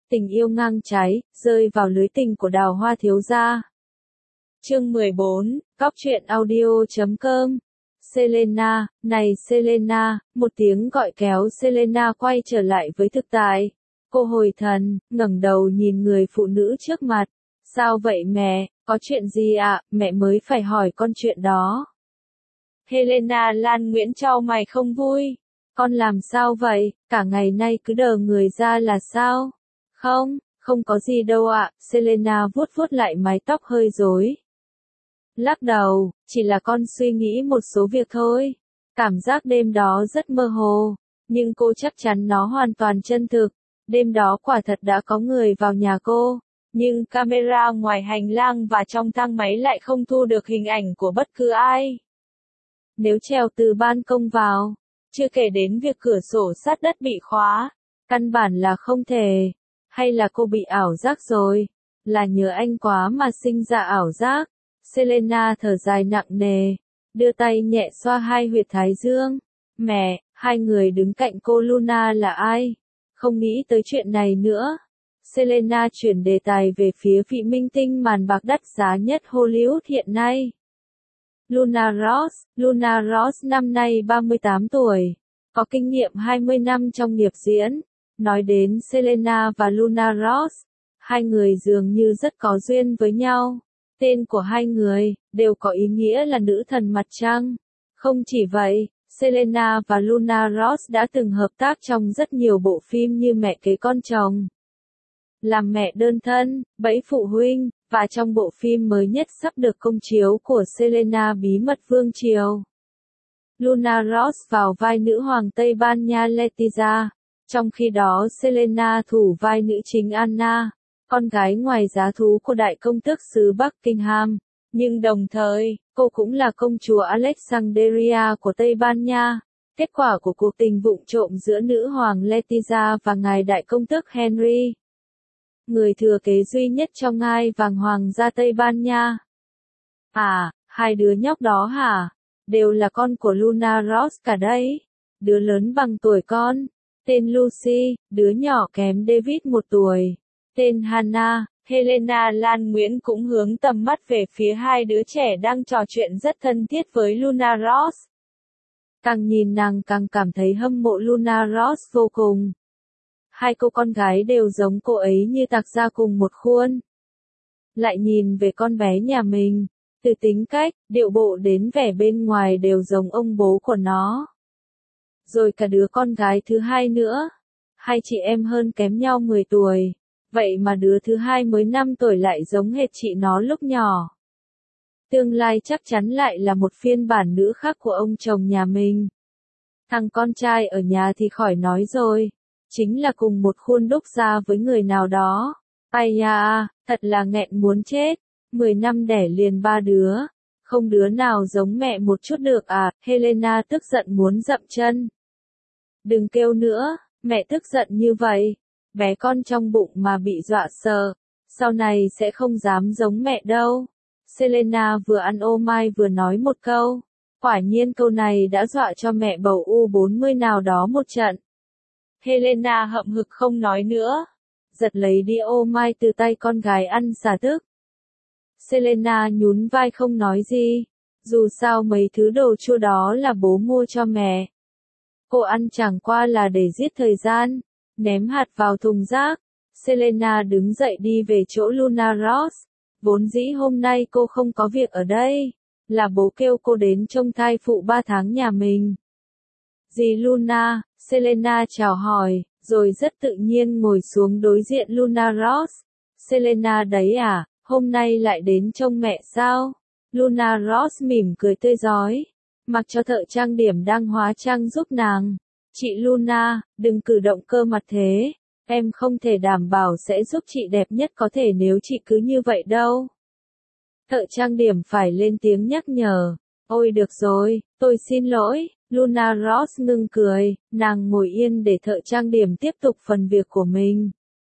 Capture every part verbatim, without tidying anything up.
tình yêu ngang trái, rơi vào lưới tình của Đào Hoa thiếu gia. Chương mười bốn, Góc truyện audio chấm com. Selena, này Selena, một tiếng gọi kéo Selena quay trở lại với thực tại. Cô hồi thần, ngẩng đầu nhìn người phụ nữ trước mặt. Sao vậy mẹ, có chuyện gì ạ, à? Mẹ mới phải hỏi con chuyện đó. Helena Lan Nguyễn chau mày không vui. Con làm sao vậy, cả ngày nay cứ đờ người ra là sao? Không, không có gì đâu ạ, à. Selena vuốt vuốt lại mái tóc hơi rối. Lắc đầu, chỉ là con suy nghĩ một số việc thôi. Cảm giác đêm đó rất mơ hồ, nhưng cô chắc chắn nó hoàn toàn chân thực. Đêm đó quả thật đã có người vào nhà cô, nhưng camera ngoài hành lang và trong thang máy lại không thu được hình ảnh của bất cứ ai. Nếu trèo từ ban công vào, chưa kể đến việc cửa sổ sát đất bị khóa, căn bản là không thể. Hay là cô bị ảo giác rồi? Là nhớ anh quá mà sinh ra ảo giác. Selena thở dài nặng nề, đưa tay nhẹ xoa hai huyệt thái dương. Mẹ, hai người đứng cạnh cô Luna là ai? Không nghĩ tới chuyện này nữa. Selena chuyển đề tài về phía vị minh tinh màn bạc đắt giá nhất Hollywood hiện nay. Luna Ross, Luna Ross năm nay ba mươi tám tuổi, có kinh nghiệm hai mươi năm trong nghiệp diễn. Nói đến Selena và Luna Ross, hai người dường như rất có duyên với nhau. Tên của hai người đều có ý nghĩa là nữ thần mặt trăng. Không chỉ vậy, Selena và Luna Ross đã từng hợp tác trong rất nhiều bộ phim như Mẹ kế con chồng, Làm mẹ đơn thân, Bẫy phụ huynh, và trong bộ phim mới nhất sắp được công chiếu của Selena Bí mật Vương triều. Luna Ross vào vai nữ hoàng Tây Ban Nha Letizia, trong khi đó Selena thủ vai nữ chính Anna, con gái ngoài giá thú của đại công tước xứ Buckingham, nhưng đồng thời, cô cũng là công chúa Alexandria của Tây Ban Nha, kết quả của cuộc tình vụng trộm giữa nữ hoàng Letizia và ngài đại công tước Henry, người thừa kế duy nhất trong ngai vàng hoàng gia Tây Ban Nha. À, hai đứa nhóc đó hả? Đều là con của Luna Ross cả đấy. Đứa lớn bằng tuổi con, tên Lucy, đứa nhỏ kém David một tuổi, tên Hannah. Helena Lan Nguyễn cũng hướng tầm mắt về phía hai đứa trẻ đang trò chuyện rất thân thiết với Luna Ross. Càng nhìn nàng càng cảm thấy hâm mộ Luna Ross vô cùng. Hai cô con gái đều giống cô ấy như tạc ra cùng một khuôn. Lại nhìn về con bé nhà mình, từ tính cách, điệu bộ đến vẻ bên ngoài đều giống ông bố của nó. Rồi cả đứa con gái thứ hai nữa. Hai chị em hơn kém nhau mười tuổi. Vậy mà đứa thứ hai mới năm tuổi lại giống hệt chị nó lúc nhỏ. Tương lai chắc chắn lại là một phiên bản nữ khác của ông chồng nhà mình. Thằng con trai ở nhà thì khỏi nói rồi. Chính là cùng một khuôn đúc ra với người nào đó. Ai da, thật là nghẹn muốn chết. Mười năm đẻ liền ba đứa. Không đứa nào giống mẹ một chút được à, Helena tức giận muốn dậm chân. Đừng kêu nữa, mẹ tức giận như vậy. Bé con trong bụng mà bị dọa sợ, sau này sẽ không dám giống mẹ đâu. Selena vừa ăn ô mai vừa nói một câu. Quả nhiên câu này đã dọa cho mẹ bầu U bốn mươi nào đó một trận. Helena hậm hực không nói nữa, giật lấy đĩa ô mai từ tay con gái ăn xả tức. Selena nhún vai không nói gì, dù sao mấy thứ đồ chua đó là bố mua cho mẹ. Cô ăn chẳng qua là để giết thời gian. Ném hạt vào thùng rác. Selena đứng dậy đi về chỗ Luna Ross. Vốn dĩ hôm nay cô không có việc ở đây. Là bố kêu cô đến trông thai phụ ba tháng nhà mình. Dì Luna, Selena chào hỏi, rồi rất tự nhiên ngồi xuống đối diện Luna Ross. Selena đấy à, hôm nay lại đến trông mẹ sao? Luna Ross mỉm cười tươi rói. Mặc cho thợ trang điểm đang hóa trang giúp nàng. Chị Luna, đừng cử động cơ mặt thế, em không thể đảm bảo sẽ giúp chị đẹp nhất có thể nếu chị cứ như vậy đâu. Thợ trang điểm phải lên tiếng nhắc nhở. Ôi được rồi, tôi xin lỗi. Luna Ross ngưng cười, nàng ngồi yên để thợ trang điểm tiếp tục phần việc của mình.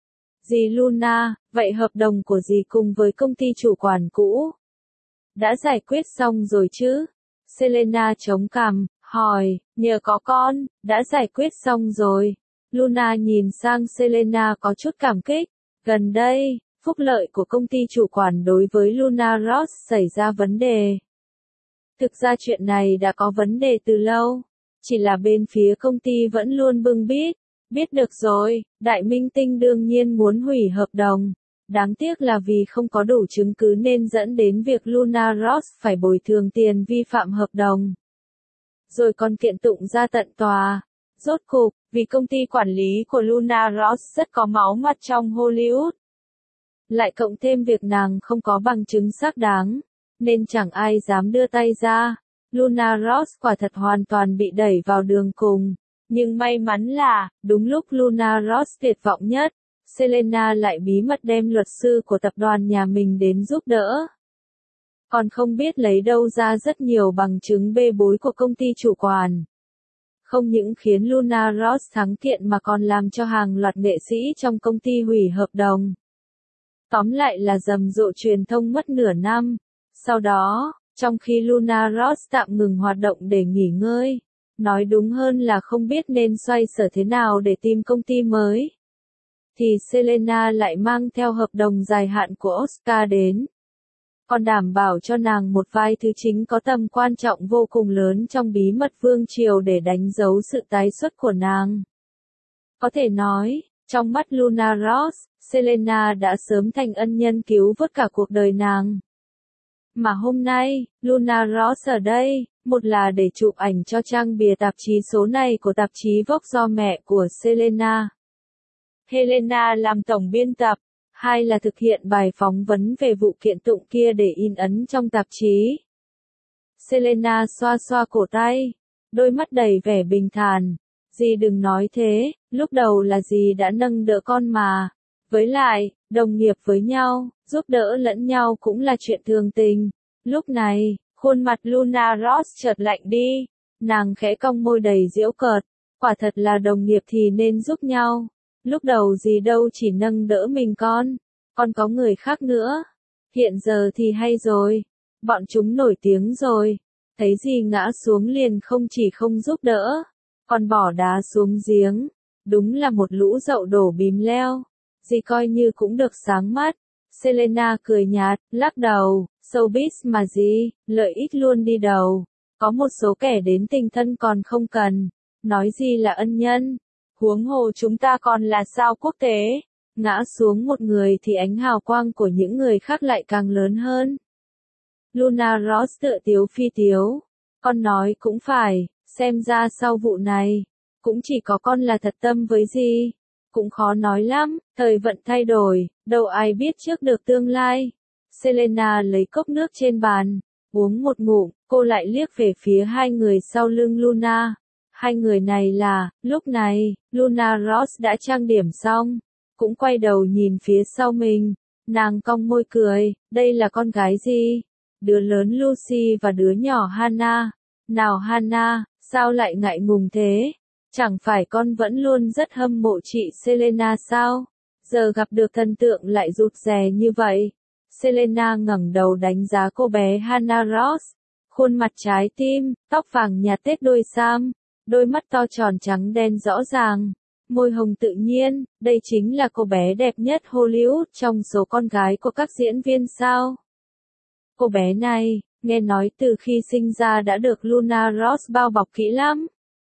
Dì Luna, vậy hợp đồng của dì cùng với công ty chủ quản cũ đã giải quyết xong rồi chứ? Selena chống cằm, hỏi, nhờ có con, đã giải quyết xong rồi. Luna nhìn sang Selena có chút cảm kích. Gần đây, phúc lợi của công ty chủ quản đối với Luna Ross xảy ra vấn đề. Thực ra chuyện này đã có vấn đề từ lâu, chỉ là bên phía công ty vẫn luôn bưng bít. Biết được rồi, đại minh tinh đương nhiên muốn hủy hợp đồng. Đáng tiếc là vì không có đủ chứng cứ nên dẫn đến việc Luna Ross phải bồi thường tiền vi phạm hợp đồng. Rồi còn kiện tụng ra tận tòa. Rốt cục, vì công ty quản lý của Luna Ross rất có máu mặt trong Hollywood. Lại cộng thêm việc nàng không có bằng chứng xác đáng, nên chẳng ai dám đưa tay ra. Luna Ross quả thật hoàn toàn bị đẩy vào đường cùng. Nhưng may mắn là, đúng lúc Luna Ross tuyệt vọng nhất, Selena lại bí mật đem luật sư của tập đoàn nhà mình đến giúp đỡ. Còn không biết lấy đâu ra rất nhiều bằng chứng bê bối của công ty chủ quản. Không những khiến Luna Ross thắng kiện mà còn làm cho hàng loạt nghệ sĩ trong công ty hủy hợp đồng. Tóm lại là rầm rộ truyền thông mất nửa năm. Sau đó, trong khi Luna Ross tạm ngừng hoạt động để nghỉ ngơi, nói đúng hơn là không biết nên xoay sở thế nào để tìm công ty mới, thì Selena lại mang theo hợp đồng dài hạn của Oscar đến. Còn đảm bảo cho nàng một vài thứ chính có tầm quan trọng vô cùng lớn trong bí mật vương triều để đánh dấu sự tái xuất của nàng. Có thể nói, trong mắt Luna Ross, Selena đã sớm thành ân nhân cứu vớt cả cuộc đời nàng. Mà hôm nay, Luna Ross ở đây, một là để chụp ảnh cho trang bìa tạp chí số này của tạp chí Vogue do mẹ của Selena, Helena làm tổng biên tập. Hai là thực hiện bài phỏng vấn về vụ kiện tụng kia để in ấn trong tạp chí. Selena xoa xoa cổ tay, đôi mắt đầy vẻ bình thản. Dì đừng nói thế, lúc đầu là dì đã nâng đỡ con mà. Với lại, đồng nghiệp với nhau, giúp đỡ lẫn nhau cũng là chuyện thường tình. Lúc này, khuôn mặt Luna Ross chợt lạnh đi. Nàng khẽ cong môi đầy giễu cợt. Quả thật là đồng nghiệp thì nên giúp nhau. Lúc đầu gì đâu chỉ nâng đỡ mình con, còn có người khác nữa. Hiện giờ thì hay rồi, bọn chúng nổi tiếng rồi, thấy gì ngã xuống liền không chỉ không giúp đỡ, còn bỏ đá xuống giếng, đúng là một lũ dậu đổ bìm leo. Dì coi như cũng được sáng mắt. Selena cười nhạt, lắc đầu, showbiz mà gì, lợi ích luôn đi đầu. Có một số kẻ đến tình thân còn không cần, nói gì là ân nhân. Huống hồ chúng ta còn là sao quốc tế, ngã xuống một người thì ánh hào quang của những người khác lại càng lớn hơn. Luna Ross tựa tiếu phi tiếu, con nói cũng phải, xem ra sau vụ này, cũng chỉ có con là thật tâm với gì, cũng khó nói lắm, thời vận thay đổi, đâu ai biết trước được tương lai. Selena lấy cốc nước trên bàn, uống một ngụm, cô lại liếc về phía hai người sau lưng Luna. Hai người này là, lúc này, Luna Ross đã trang điểm xong, cũng quay đầu nhìn phía sau mình, nàng cong môi cười, đây là con gái gì? Đứa lớn Lucy và đứa nhỏ Hannah. Nào Hannah, sao lại ngại ngùng thế? Chẳng phải con vẫn luôn rất hâm mộ chị Selena sao? Giờ gặp được thần tượng lại rụt rè như vậy. Selena ngẩng đầu đánh giá cô bé Hannah Ross, khuôn mặt trái tim, tóc vàng nhạt tết đôi sam. Đôi mắt to tròn trắng đen rõ ràng, môi hồng tự nhiên, đây chính là cô bé đẹp nhất Hollywood trong số con gái của các diễn viên sao. Cô bé này, nghe nói từ khi sinh ra đã được Luna Ross bao bọc kỹ lắm.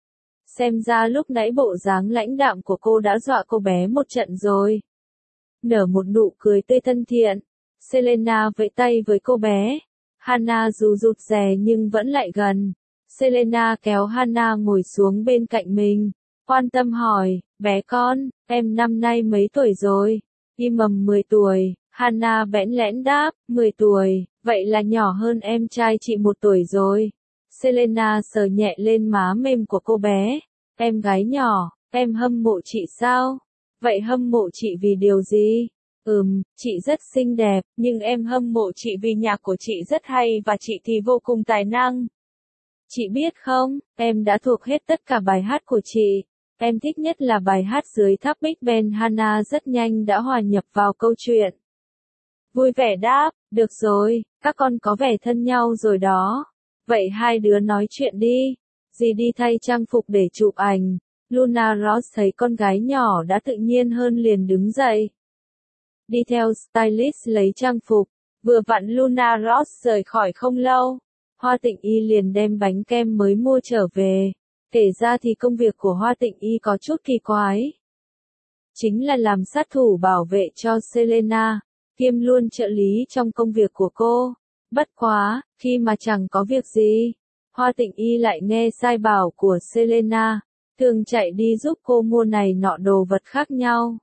Xem ra lúc nãy bộ dáng lãnh đạm của cô đã dọa cô bé một trận rồi. Nở một nụ cười tươi thân thiện, Selena vẫy tay với cô bé. Hannah dù rụt rè nhưng vẫn lại gần. Selena kéo Hannah ngồi xuống bên cạnh mình, quan tâm hỏi, bé con, em năm nay mấy tuổi rồi? Y mầm mười tuổi, Hannah bẽn lẽn đáp, mười tuổi, vậy là nhỏ hơn em trai chị một tuổi rồi. Selena sờ nhẹ lên má mềm của cô bé, em gái nhỏ, em hâm mộ chị sao? Vậy hâm mộ chị vì điều gì? Ừm, chị rất xinh đẹp, nhưng em hâm mộ chị vì nhạc của chị rất hay và chị thì vô cùng tài năng. Chị biết không, em đã thuộc hết tất cả bài hát của chị. Em thích nhất là bài hát dưới tháp Big Ben. Hannah rất nhanh đã hòa nhập vào câu chuyện. Vui vẻ đáp, được rồi, các con có vẻ thân nhau rồi đó. Vậy hai đứa nói chuyện đi. Dì đi thay trang phục để chụp ảnh. Luna Ross thấy con gái nhỏ đã tự nhiên hơn liền đứng dậy. Đi theo stylist lấy trang phục, vừa vặn Luna Ross rời khỏi không lâu. Hoa Tịnh Y liền đem bánh kem mới mua trở về. Kể ra thì công việc của Hoa Tịnh Y có chút kỳ quái. Chính là làm sát thủ bảo vệ cho Selena, kiêm luôn trợ lý trong công việc của cô. Bất quá, khi mà chẳng có việc gì, Hoa Tịnh Y lại nghe sai bảo của Selena, thường chạy đi giúp cô mua này nọ đồ vật khác nhau.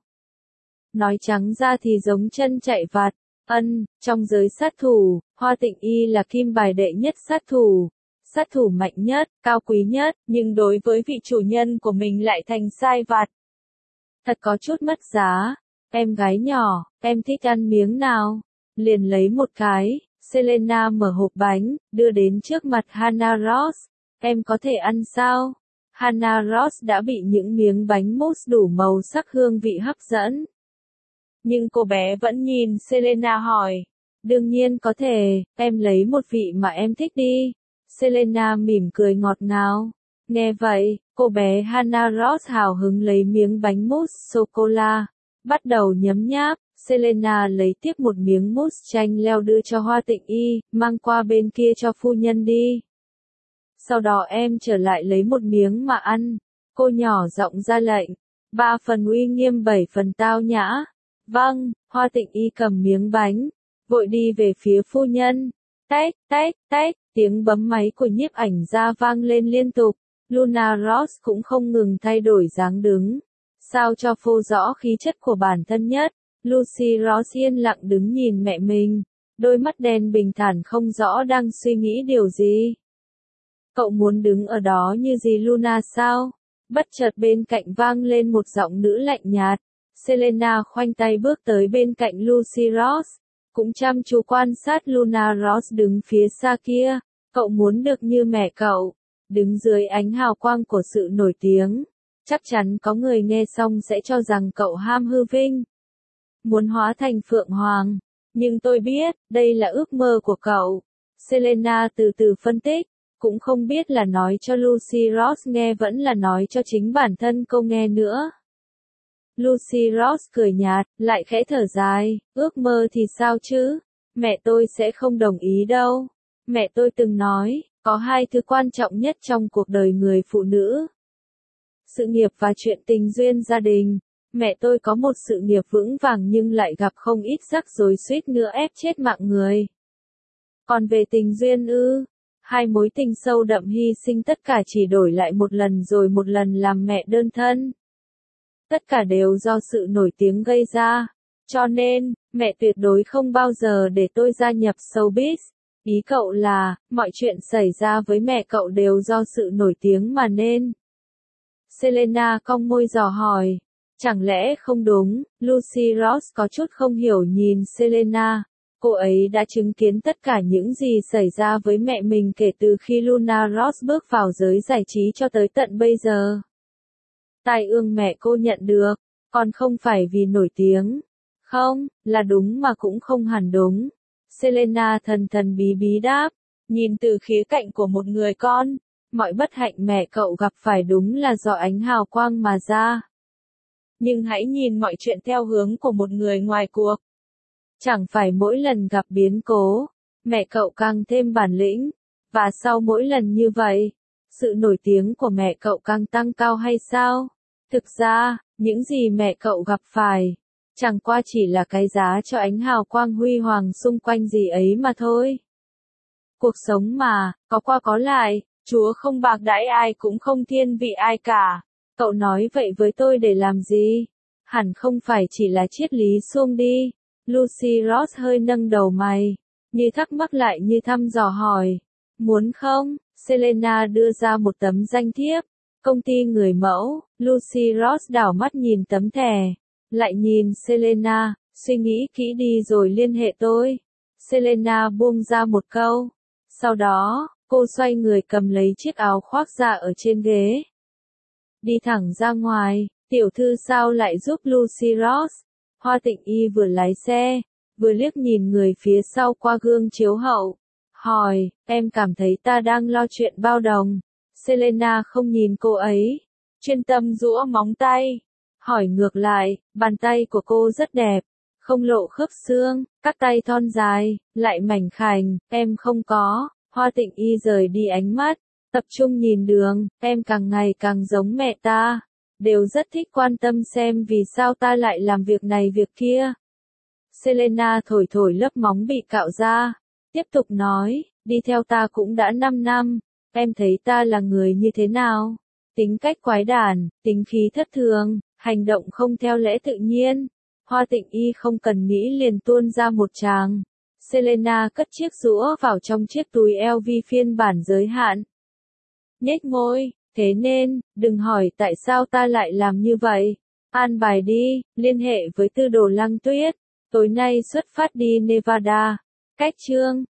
Nói trắng ra thì giống chân chạy vặt. Ân, trong giới sát thủ, Hoa Tịnh Y là kim bài đệ nhất sát thủ. Sát thủ mạnh nhất, cao quý nhất, nhưng đối với vị chủ nhân của mình lại thành sai vặt. Thật có chút mất giá. Em gái nhỏ, em thích ăn miếng nào? Liền lấy một cái. Selena mở hộp bánh, đưa đến trước mặt Hannah Ross. Em có thể ăn sao? Hannah Ross đã bị những miếng bánh mousse đủ màu sắc hương vị hấp dẫn. Nhưng cô bé vẫn nhìn Selena hỏi. Đương nhiên có thể, em lấy một vị mà em thích đi. Selena mỉm cười ngọt ngào. Nghe vậy, cô bé Hannah Ross hào hứng lấy miếng bánh mousse sô-cô-la. Bắt đầu nhấm nháp. Selena lấy tiếp một miếng mousse chanh leo đưa cho Hoa Tịnh Y, mang qua bên kia cho phu nhân đi. Sau đó em trở lại lấy một miếng mà ăn. Cô nhỏ giọng ra lệnh. Ba phần uy nghiêm bảy phần tao nhã. Vâng, Hoa Tịnh Y cầm miếng bánh, vội đi về phía phu nhân. Tách, tách, tách, tiếng bấm máy của nhiếp ảnh gia vang lên liên tục. Luna Ross cũng không ngừng thay đổi dáng đứng. Sao cho phô rõ khí chất của bản thân nhất. Lucy Ross yên lặng đứng nhìn mẹ mình. Đôi mắt đen bình thản không rõ đang suy nghĩ điều gì. Cậu muốn đứng ở đó như gì Luna sao? Bất chợt bên cạnh vang lên một giọng nữ lạnh nhạt. Selena khoanh tay bước tới bên cạnh Lucy Ross, cũng chăm chú quan sát Luna Ross đứng phía xa kia. Cậu muốn được như mẹ cậu, đứng dưới ánh hào quang của sự nổi tiếng. Chắc chắn có người nghe xong sẽ cho rằng cậu ham hư vinh, muốn hóa thành Phượng Hoàng. Nhưng tôi biết, đây là ước mơ của cậu. Selena từ từ phân tích, cũng không biết là nói cho Lucy Ross nghe vẫn là nói cho chính bản thân cô nghe nữa. Lucy Ross cười nhạt, lại khẽ thở dài, ước mơ thì sao chứ? Mẹ tôi sẽ không đồng ý đâu. Mẹ tôi từng nói, có hai thứ quan trọng nhất trong cuộc đời người phụ nữ. Sự nghiệp và chuyện tình duyên gia đình. Mẹ tôi có một sự nghiệp vững vàng nhưng lại gặp không ít rắc rối suýt nữa ép chết mạng người. Còn về tình duyên ư, hai mối tình sâu đậm hy sinh tất cả chỉ đổi lại một lần rồi một lần làm mẹ đơn thân. Tất cả đều do sự nổi tiếng gây ra. Cho nên, mẹ tuyệt đối không bao giờ để tôi gia nhập showbiz. Ý cậu là, mọi chuyện xảy ra với mẹ cậu đều do sự nổi tiếng mà nên. Selena cong môi dò hỏi. Chẳng lẽ không đúng? Lucy Ross có chút không hiểu nhìn Selena. Cô ấy đã chứng kiến tất cả những gì xảy ra với mẹ mình kể từ khi Luna Ross bước vào giới giải trí cho tới tận bây giờ. Tai ương mẹ cô nhận được, còn không phải vì nổi tiếng. Không, là đúng mà cũng không hẳn đúng. Selena thần thần bí bí đáp, nhìn từ khía cạnh của một người con, mọi bất hạnh mẹ cậu gặp phải đúng là do ánh hào quang mà ra. Nhưng hãy nhìn mọi chuyện theo hướng của một người ngoài cuộc. Chẳng phải mỗi lần gặp biến cố, mẹ cậu càng thêm bản lĩnh, và sau mỗi lần như vậy, sự nổi tiếng của mẹ cậu càng tăng cao hay sao? Thực ra, những gì mẹ cậu gặp phải, chẳng qua chỉ là cái giá cho ánh hào quang huy hoàng xung quanh gì ấy mà thôi. Cuộc sống mà, có qua có lại, Chúa không bạc đãi ai cũng không thiên vị ai cả. Cậu nói vậy với tôi để làm gì? Hẳn không phải chỉ là triết lý suông đi. Lucy Ross hơi nâng đầu mày, như thắc mắc lại như thăm dò hỏi. Muốn không? Selena đưa ra một tấm danh thiếp. Công ty người mẫu. Lucy Ross đảo mắt nhìn tấm thẻ, lại nhìn Selena, suy nghĩ kỹ đi rồi liên hệ tôi. Selena buông ra một câu. Sau đó, cô xoay người cầm lấy chiếc áo khoác ra ở trên ghế. Đi thẳng ra ngoài, tiểu thư sao lại giúp Lucy Ross? Hoa Tịnh Y vừa lái xe, vừa liếc nhìn người phía sau qua gương chiếu hậu. Hỏi, em cảm thấy ta đang lo chuyện bao đồng. Selena không nhìn cô ấy. chuyên tâm giũa móng tay. Hỏi ngược lại, bàn tay của cô rất đẹp, không lộ khớp xương, các tay thon dài, lại mảnh khảnh, em không có. Hoa Tịnh Y rời đi ánh mắt, tập trung nhìn đường, em càng ngày càng giống mẹ ta, đều rất thích quan tâm xem vì sao ta lại làm việc này việc kia. Selena thổi thổi lớp móng bị cạo ra, tiếp tục nói, đi theo ta cũng đã năm năm, em thấy ta là người như thế nào? Tính cách quái đản, tính khí thất thường, hành động không theo lẽ tự nhiên. Hoa Tịnh Y không cần nghĩ liền tuôn ra một tràng. Selena cất chiếc rũa vào trong chiếc túi eo vi phiên bản giới hạn. Nhếch môi, thế nên, đừng hỏi tại sao ta lại làm như vậy. An bài đi, liên hệ với Tư Đồ Lăng Tuyết. Tối nay xuất phát đi Nevada. Cách chương